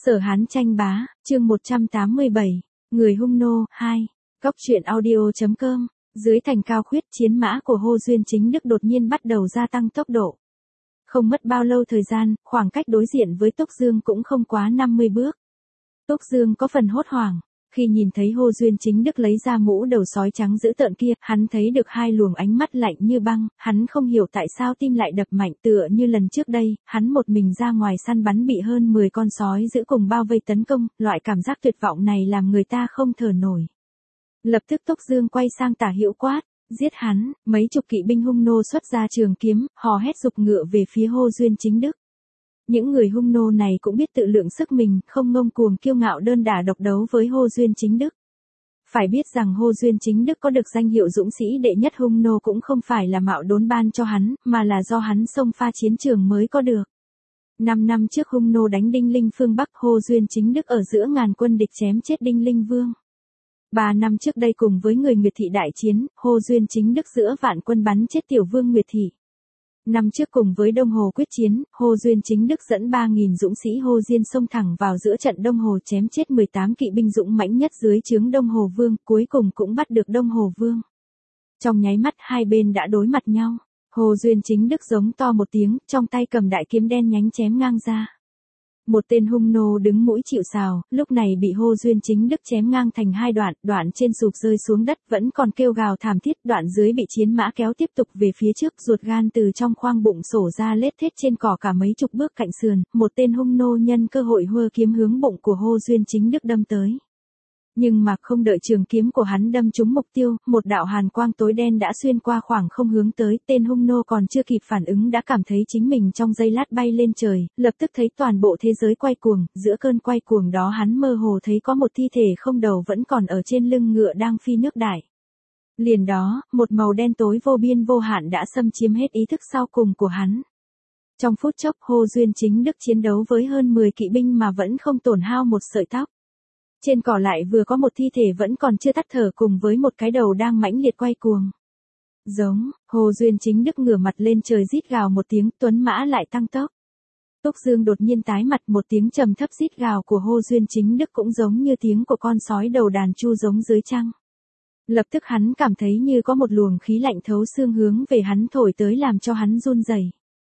Sở Hán tranh bá, chương 187, Người hung nô, 2. Cóc truyện audio.com. Dưới thành cao khuyết, chiến mã của Hồ Duyên Chính Đức đột nhiên bắt đầu gia tăng tốc độ. Không mất bao lâu thời gian, khoảng cách đối diện với Túc Dương cũng không quá 50 bước. Túc Dương có phần hốt hoảng. Khi nhìn thấy Hồ Duyên Chính Đức lấy ra mũ đầu sói trắng dữ tợn kia, hắn thấy được hai luồng ánh mắt lạnh như băng, hắn không hiểu tại sao tim lại đập mạnh tựa như lần trước đây, hắn một mình ra ngoài săn bắn bị hơn 10 con sói dữ cùng bao vây tấn công, loại cảm giác tuyệt vọng này làm người ta không thở nổi. Lập tức Túc Dương quay sang Tả Hữu quát, giết hắn, mấy chục kỵ binh hung nô xuất ra trường kiếm, hò hét giục ngựa về phía Hồ Duyên Chính Đức. Những người hung nô này cũng biết tự lượng sức mình, không ngông cuồng kiêu ngạo đơn đả độc đấu với Hồ Duyên Chính Đức. Phải biết rằng Hồ Duyên Chính Đức có được danh hiệu dũng sĩ đệ nhất hung nô cũng không phải là Mạo Đốn ban cho hắn, mà là do hắn xông pha chiến trường mới có được. 5 năm trước hung nô đánh Đinh Linh phương Bắc, Hồ Duyên Chính Đức ở giữa ngàn quân địch chém chết Đinh Linh Vương. 3 năm trước đây cùng với người Nguyệt Thị đại chiến, Hồ Duyên Chính Đức giữa vạn quân bắn chết Tiểu Vương Nguyệt Thị. Năm trước cùng với Đông Hồ quyết chiến, Hồ Duyên Chính Đức dẫn 3.000 dũng sĩ Hồ Diên xông thẳng vào giữa trận Đông Hồ chém chết 18 kỵ binh dũng mãnh nhất dưới trướng Đông Hồ Vương, cuối cùng cũng bắt được Đông Hồ Vương. Trong nháy mắt hai bên đã đối mặt nhau, Hồ Duyên Chính Đức giống to một tiếng, trong tay cầm đại kiếm đen nhánh chém ngang ra. Một tên hung nô đứng mũi chịu sào, lúc này bị Hồ Duyên Chính Đức chém ngang thành hai đoạn, đoạn trên sụp rơi xuống đất vẫn còn kêu gào thảm thiết, đoạn dưới bị chiến mã kéo tiếp tục về phía trước, ruột gan từ trong khoang bụng sổ ra lết thết trên cỏ cả mấy chục bước cạnh sườn, một tên hung nô nhân cơ hội hơ kiếm hướng bụng của Hồ Duyên Chính Đức đâm tới. Nhưng mà không đợi trường kiếm của hắn đâm trúng mục tiêu, một đạo hàn quang tối đen đã xuyên qua khoảng không hướng tới, tên hung nô còn chưa kịp phản ứng đã cảm thấy chính mình trong giây lát bay lên trời, lập tức thấy toàn bộ thế giới quay cuồng, giữa cơn quay cuồng đó hắn mơ hồ thấy có một thi thể không đầu vẫn còn ở trên lưng ngựa đang phi nước đại. Liền đó, một màu đen tối vô biên vô hạn đã xâm chiếm hết ý thức sau cùng của hắn. Trong phút chốc, Hồ Duyên Chính Đức chiến đấu với hơn 10 kỵ binh mà vẫn không tổn hao một sợi tóc. Trên cỏ lại vừa có một thi thể vẫn còn chưa tắt thở cùng với một cái đầu đang mãnh liệt quay cuồng. Giống, Hồ Duyên Chính Đức ngửa mặt lên trời rít gào một tiếng, tuấn mã lại tăng tốc. Túc Dương đột nhiên tái mặt, một tiếng trầm thấp rít gào của Hồ Duyên Chính Đức cũng giống như tiếng của con sói đầu đàn chu giống dưới trăng. Lập tức hắn cảm thấy như có một luồng khí lạnh thấu xương hướng về hắn thổi tới làm cho hắn run rẩy.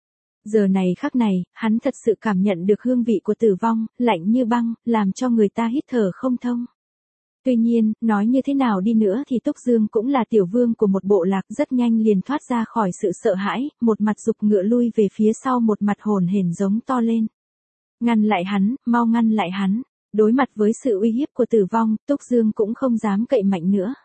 Giờ này khắc này, hắn thật sự cảm nhận được hương vị của tử vong, lạnh như băng, làm cho người ta hít thở không thông. Tuy nhiên, nói như thế nào đi nữa thì Túc Dương cũng là tiểu vương của một bộ lạc, rất nhanh liền thoát ra khỏi sự sợ hãi, một mặt giục ngựa lui về phía sau, một mặt hồn hển giống to lên. Ngăn lại hắn, mau ngăn lại hắn. Đối mặt với sự uy hiếp của tử vong, Túc Dương cũng không dám cậy mạnh nữa.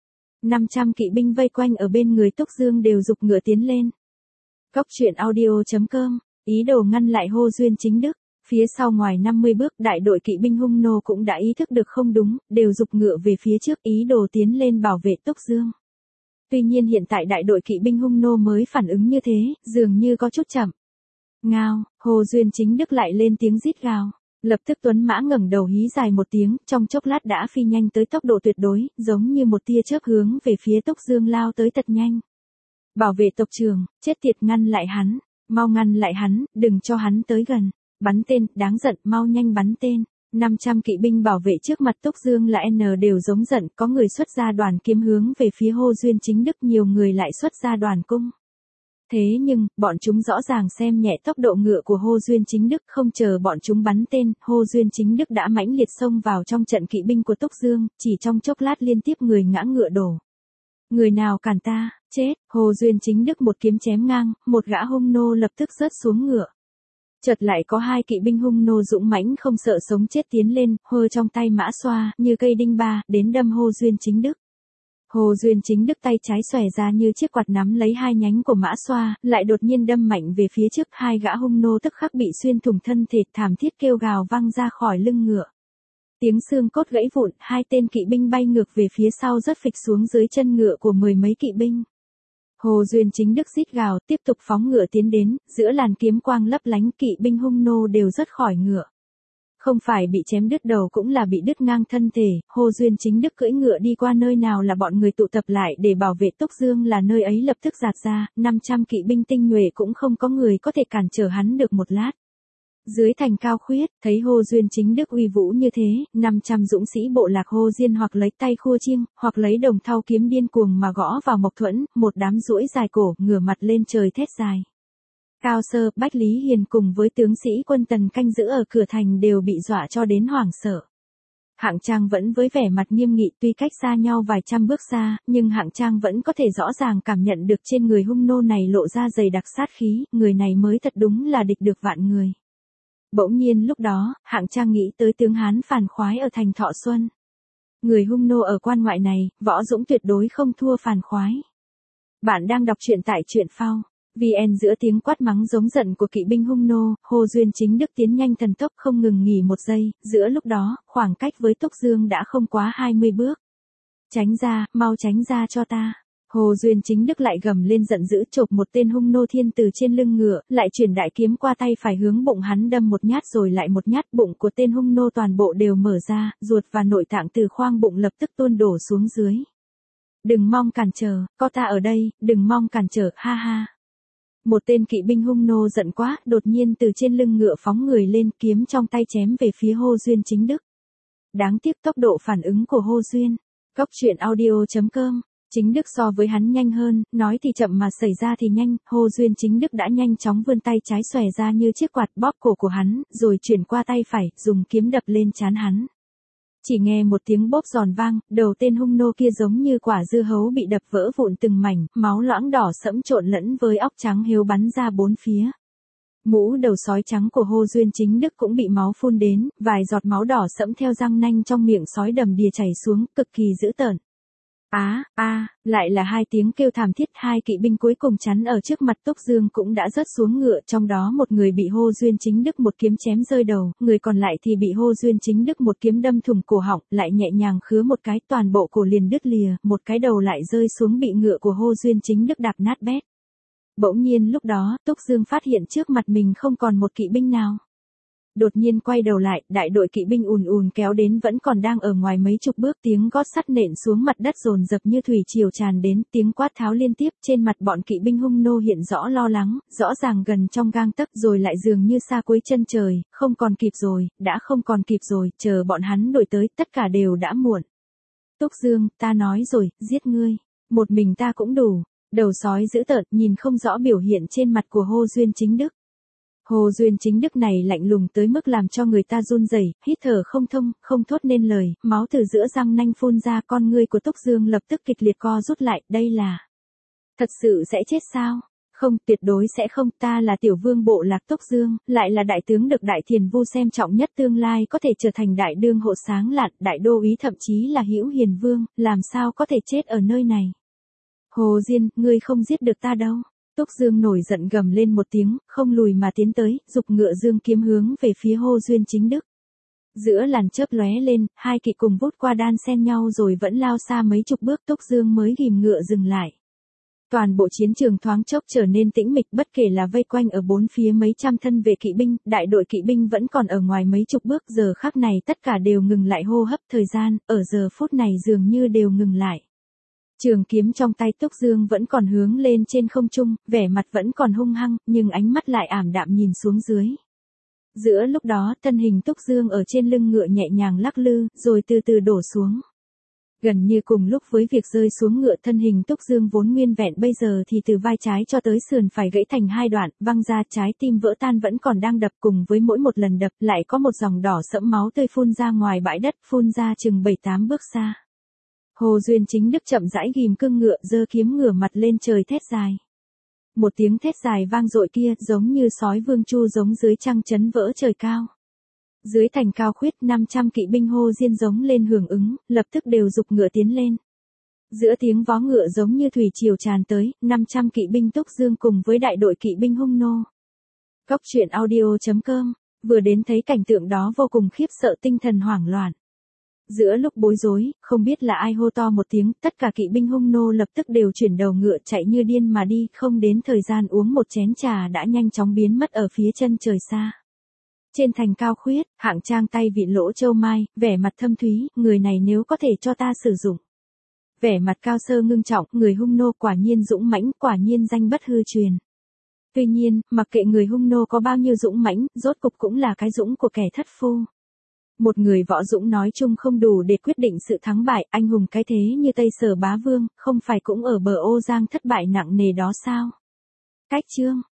500 kỵ binh vây quanh ở bên người Túc Dương đều giục ngựa tiến lên. Cóc truyện audio.com, ý đồ ngăn lại Hồ Duyên Chính Đức. Phía sau ngoài 50 bước, đại đội kỵ binh hung nô cũng đã ý thức được không đúng, đều giục ngựa về phía trước ý đồ tiến lên bảo vệ Túc Dương. Tuy nhiên hiện tại đại đội kỵ binh hung nô mới phản ứng như thế, dường như có chút chậm. Ngao, Hồ Duyên Chính Đức lại lên tiếng rít gào. Lập tức tuấn mã ngẩng đầu hí dài một tiếng, trong chốc lát đã phi nhanh tới tốc độ tuyệt đối, giống như một tia chớp hướng về phía Túc Dương lao tới thật nhanh. Bảo vệ tộc trưởng, chết tiệt, ngăn lại hắn, mau ngăn lại hắn, đừng cho hắn tới gần. Bắn tên, đáng giận, mau nhanh bắn tên. 500 kỵ binh bảo vệ trước mặt Túc Dương là N đều giống giận, có người xuất ra đoàn kiếm hướng về phía Hồ Duyên Chính Đức, nhiều người lại xuất ra đoàn cung. Thế nhưng, bọn chúng rõ ràng xem nhẹ tốc độ ngựa của Hồ Duyên Chính Đức, không chờ bọn chúng bắn tên, Hồ Duyên Chính Đức đã mãnh liệt xông vào trong trận kỵ binh của Túc Dương, chỉ trong chốc lát liên tiếp người ngã ngựa đổ. Người nào cản ta, chết, Hồ Duyên Chính Đức một kiếm chém ngang, một gã hung nô lập tức rớt xuống ngựa. Chợt lại có hai kỵ binh hung nô dũng mãnh không sợ sống chết tiến lên, hơ trong tay mã xoa, như cây đinh ba, đến đâm Hồ Duyên Chính Đức. Hồ Duyên Chính Đức tay trái xòe ra như chiếc quạt nắm lấy hai nhánh của mã xoa, lại đột nhiên đâm mạnh về phía trước, hai gã hung nô tức khắc bị xuyên thủng thân thể, thảm thiết kêu gào văng ra khỏi lưng ngựa. Tiếng xương cốt gãy vụn, hai tên kỵ binh bay ngược về phía sau rớt phịch xuống dưới chân ngựa của mười mấy kỵ binh. Hồ Duyên Chính Đức rít gào, tiếp tục phóng ngựa tiến đến, giữa làn kiếm quang lấp lánh, kỵ binh hung nô đều rớt khỏi ngựa. Không phải bị chém đứt đầu cũng là bị đứt ngang thân thể, Hồ Duyên Chính Đức cưỡi ngựa đi qua nơi nào là bọn người tụ tập lại để bảo vệ Túc Dương là nơi ấy lập tức giạt ra, 500 kỵ binh tinh nhuệ cũng không có người có thể cản trở hắn được một lát. Dưới thành Cao Khuyết, thấy Hồ Duyên Chính Đức uy vũ như thế, 500 dũng sĩ bộ lạc Hồ Diên hoặc lấy tay khua chiêng, hoặc lấy đồng thau kiếm điên cuồng mà gõ vào Mộc Thuẫn, một đám duỗi dài cổ, ngửa mặt lên trời thét dài. Cao Sơ, Bách Lý Hiền cùng với tướng sĩ quân Tần canh giữ ở cửa thành đều bị dọa cho đến hoảng sợ. Hạng Trang vẫn với vẻ mặt nghiêm nghị, tuy cách xa nhau vài trăm bước xa, nhưng Hạng Trang vẫn có thể rõ ràng cảm nhận được trên người hung nô này lộ ra dày đặc sát khí, người này mới thật đúng là địch được vạn người. Bỗng nhiên lúc đó, Hạng Trang nghĩ tới tướng Hán phàn khoái ở thành Thọ Xuân. Người hung nô ở quan ngoại này, võ dũng tuyệt đối không thua phàn khoái. Bạn đang đọc truyện tại truyện phao. VN. Giữa tiếng quát mắng giống giận của kỵ binh hung nô, Hồ Duyên Chính Đức tiến nhanh thần tốc không ngừng nghỉ một giây, giữa lúc đó, khoảng cách với Túc Dương đã không quá 20 bước. Tránh ra, mau tránh ra cho ta. Hồ Duyên Chính Đức lại gầm lên giận dữ chộp một tên hung nô thiên từ trên lưng ngựa, lại chuyển đại kiếm qua tay phải hướng bụng hắn đâm một nhát rồi lại một nhát, bụng của tên hung nô toàn bộ đều mở ra, ruột và nội tạng từ khoang bụng lập tức tuôn đổ xuống dưới. Đừng mong cản trở, có ta ở đây, đừng mong cản trở, ha ha. Một tên kỵ binh hung nô giận quá, đột nhiên từ trên lưng ngựa phóng người lên, kiếm trong tay chém về phía Hồ Duyên Chính Đức. Đáng tiếc tốc độ phản ứng của Hồ Duyên. Cốc truyện audio.com. Chính Đức so với hắn nhanh hơn, nói thì chậm mà xảy ra thì nhanh, Hồ Duyên Chính Đức đã nhanh chóng vươn tay trái xòe ra như chiếc quạt bóp cổ của hắn, rồi chuyển qua tay phải, dùng kiếm đập lên trán hắn. Chỉ nghe một tiếng bóp giòn vang, đầu tên hung nô kia giống như quả dưa hấu bị đập vỡ vụn từng mảnh, máu loãng đỏ sẫm trộn lẫn với óc trắng hiếu bắn ra bốn phía. Mũ đầu sói trắng của Hồ Duyên Chính Đức cũng bị máu phun đến, vài giọt máu đỏ sẫm theo răng nanh trong miệng sói đầm đìa chảy xuống, cực kỳ dữ tợn. Lại là hai tiếng kêu thảm thiết, hai kỵ binh cuối cùng chắn ở trước mặt Túc Dương cũng đã rớt xuống ngựa, trong đó một người bị Hồ Duyên Chính Đức một kiếm chém rơi đầu, người còn lại thì bị Hồ Duyên Chính Đức một kiếm đâm thủng cổ họng, lại nhẹ nhàng khứa một cái, toàn bộ cổ liền đứt lìa, một cái đầu lại rơi xuống bị ngựa của Hồ Duyên Chính Đức đạp nát bét. Bỗng nhiên lúc đó, Túc Dương phát hiện trước mặt mình không còn một kỵ binh nào. Đột nhiên quay đầu lại, đại đội kỵ binh ùn ùn kéo đến vẫn còn đang ở ngoài mấy chục bước, tiếng gót sắt nện xuống mặt đất dồn dập như thủy triều tràn đến, tiếng quát tháo liên tiếp, trên mặt bọn kỵ binh hung nô hiện rõ lo lắng, rõ ràng gần trong gang tấc rồi lại dường như xa cuối chân trời, không còn kịp rồi, đã không còn kịp rồi, chờ bọn hắn đuổi tới, tất cả đều đã muộn. Túc Dương, ta nói rồi, giết ngươi, một mình ta cũng đủ. Đầu sói dữ tợn, nhìn không rõ biểu hiện trên mặt của Hồ Duyên Chính Đức. Hồ Duyên Chính Đức này lạnh lùng tới mức làm cho người ta run rẩy, hít thở không thông, không thốt nên lời, máu từ giữa răng nanh phun ra, con ngươi của Túc Dương lập tức kịch liệt co rút lại, đây là... Thật sự sẽ chết sao? Không, tuyệt đối sẽ không, ta là tiểu vương bộ lạc Túc Dương, lại là đại tướng được Đại Thiền Vu xem trọng nhất, tương lai có thể trở thành đại đương hộ sáng lạn, đại đô úy, thậm chí là hữu hiền vương, làm sao có thể chết ở nơi này? Hồ Diên, ngươi không giết được ta đâu. Túc Dương nổi giận gầm lên một tiếng, không lùi mà tiến tới, giục ngựa dương kiếm hướng về phía Hồ Duyên Chính Đức. Giữa làn chớp lóe lên, hai kỵ cùng vút qua đan xen nhau rồi vẫn lao xa mấy chục bước, Túc Dương mới ghìm ngựa dừng lại. Toàn bộ chiến trường thoáng chốc trở nên tĩnh mịch, bất kể là vây quanh ở bốn phía mấy trăm thân vệ kỵ binh, đại đội kỵ binh vẫn còn ở ngoài mấy chục bước, giờ khắc này tất cả đều ngừng lại hô hấp, thời gian, ở giờ phút này dường như đều ngừng lại. Trường kiếm trong tay Túc Dương vẫn còn hướng lên trên không trung, vẻ mặt vẫn còn hung hăng, nhưng ánh mắt lại ảm đạm nhìn xuống dưới. Giữa lúc đó, thân hình Túc Dương ở trên lưng ngựa nhẹ nhàng lắc lư, rồi từ từ đổ xuống. Gần như cùng lúc với việc rơi xuống ngựa, thân hình Túc Dương vốn nguyên vẹn bây giờ thì từ vai trái cho tới sườn phải gãy thành hai đoạn, văng ra, trái tim vỡ tan vẫn còn đang đập, cùng với mỗi một lần đập lại có một dòng đỏ sẫm máu tươi phun ra ngoài bãi đất, phun ra chừng 7-8 bước xa. Hồ Duyên Chính Đức chậm rãi ghim cương ngựa, giơ kiếm ngửa mặt lên trời thét dài. Một tiếng thét dài vang dội kia, giống như sói vương chu giống dưới trăng chấn vỡ trời cao. Dưới thành Cao Khuyết, 500 kỵ binh Hồ Diên giống lên hưởng ứng, lập tức đều giục ngựa tiến lên. Giữa tiếng vó ngựa giống như thủy triều tràn tới, 500 kỵ binh Túc Dương cùng với đại đội kỵ binh hung nô. Cốc truyện audio.com, vừa đến thấy cảnh tượng đó vô cùng khiếp sợ, tinh thần hoảng loạn. Giữa lúc bối rối, không biết là ai hô to một tiếng, tất cả kỵ binh hung nô lập tức đều chuyển đầu ngựa chạy như điên mà đi, không đến thời gian uống một chén trà đã nhanh chóng biến mất ở phía chân trời xa. Trên thành Cao Khuyết, Hạng Trang tay vịn lỗ châu mai, vẻ mặt thâm thúy, người này nếu có thể cho ta sử dụng. Vẻ mặt Cao Sơ ngưng trọng, người hung nô quả nhiên dũng mãnh, quả nhiên danh bất hư truyền. Tuy nhiên, mặc kệ người hung nô có bao nhiêu dũng mãnh, rốt cục cũng là cái dũng của kẻ thất phu. Một người võ dũng nói chung không đủ để quyết định sự thắng bại, anh hùng cái thế như Tây Sở Bá Vương, không phải cũng ở bờ Ô Giang thất bại nặng nề đó sao? Cách chương